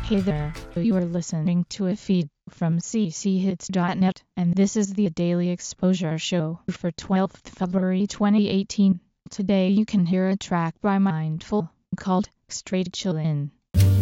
Hey there, you are listening to a feed from cchits.net, and this is the Daily Exposure Show for 12th February 2018. Today you can hear a track by Mindful called Straight Chillin'.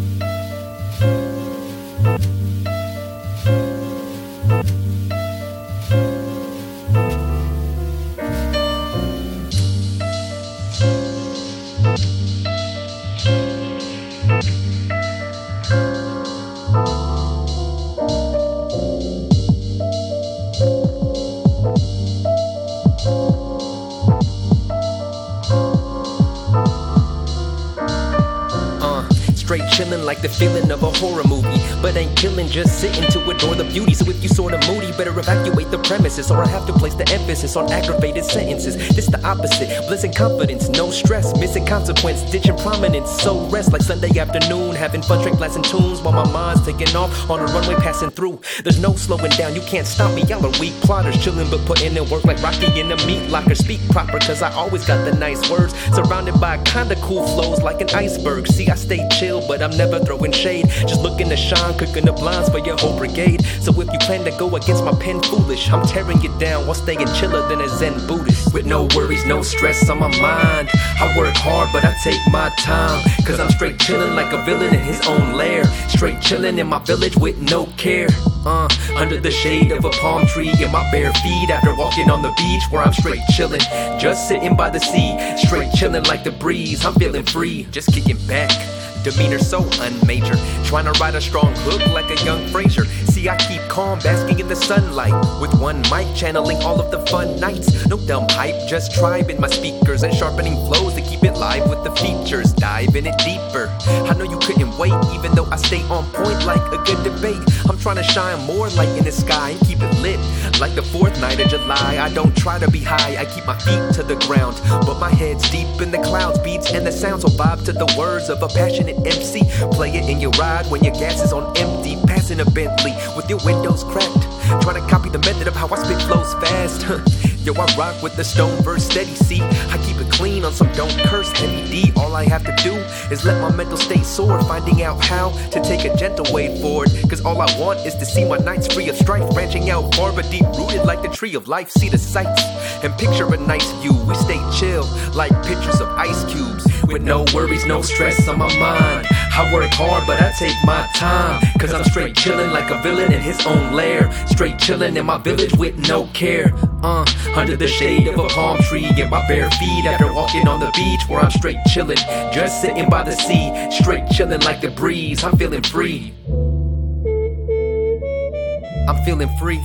Straight chillin' like the feeling of a horror movie, but ain't killin', just sitting to adore the beauty. So if you sorta moody, better evacuate the premises, or I have to place the emphasis on aggravated sentences. This the opposite, bliss and confidence, no stress, missing consequence, ditching prominence. So rest like Sunday afternoon, having fun, straight blasting tunes while my mind's taking off on a runway passing through. There's no slowing down, you can't stop me. Y'all are weak plotters, chillin' but putting in work like Rocky in a meat locker. Speak proper, cause I always got the nice words, surrounded by kinda cool flows like an iceberg. See, I stay chill, but I'm never throwing shade, just looking to shine, cooking the blinds for your whole brigade. So if you plan to go against my pen foolish, I'm tearing you down while staying chiller than a Zen Buddhist. With no worries, no stress on my mind, I work hard but I take my time, cause I'm straight chillin' like a villain in his own lair. Straight chillin' in my village with no care, under the shade of a palm tree in my bare feet, after walking on the beach where I'm straight chillin', just sitting by the sea. Straight chillin' like the breeze, I'm feeling free, just kicking back. Demeanor so unmajor, trying to ride a strong hook like a young Fraser. See, I keep calm, basking in the sunlight, with one mic channeling all of the fun nights. No dumb hype, just tribing my speakers and sharpening flows to keep it live with the features. Diving it deeper, I know you couldn't wait, even though I stay on point like a good debate. I'm trying to shine more light in the sky and keep it lit like the 4th night of July. I don't try to be high, I keep my feet to the ground, but my head's deep in the clouds, beats and the sounds will vibe to the words of a passionate MC. Play it in your ride when your gas is on empty, passing a Bentley with your windows cracked, trying to copy the method of how I spit flows fast. Yo, I rock with the stone verse steady, see, I keep it clean on some don't curse heavy D. All I have to do is let my mental state soar, finding out how to take a gentle way forward, cause all I want is to see my nights free of strife, branching out far but deep rooted like the tree of life. See the sights and picture a nice view, we stay chill like pictures of ice cubes, with no worries, no stress on my mind. I work hard but I take my time, cause I'm straight chillin' like a villain in his own lair. Straight chillin' in my village with no care, under the shade of a palm tree in my bare feet, after walking on the beach where I'm straight chillin', just sitting by the sea. Straight chillin' like the breeze, I'm feeling free, I'm feeling free.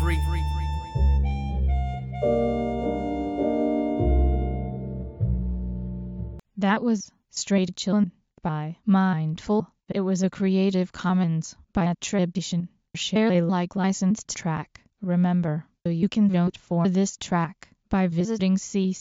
That was Straight Chillin' by Mindful. It was a Creative Commons by attribution, share Alike licensed track. Remember, you can vote for this track by visiting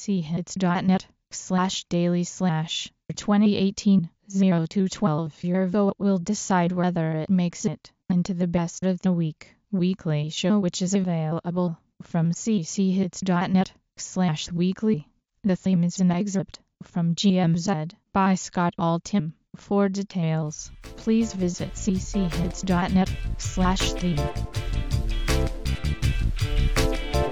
cchits.net/daily/2018-0212. Your vote will decide whether it makes it into the Best of the Week weekly show, which is available from cchits.net/weekly. The theme is an excerpt from GMZ by Scott Altham. For details, please visit cchits.net/theme.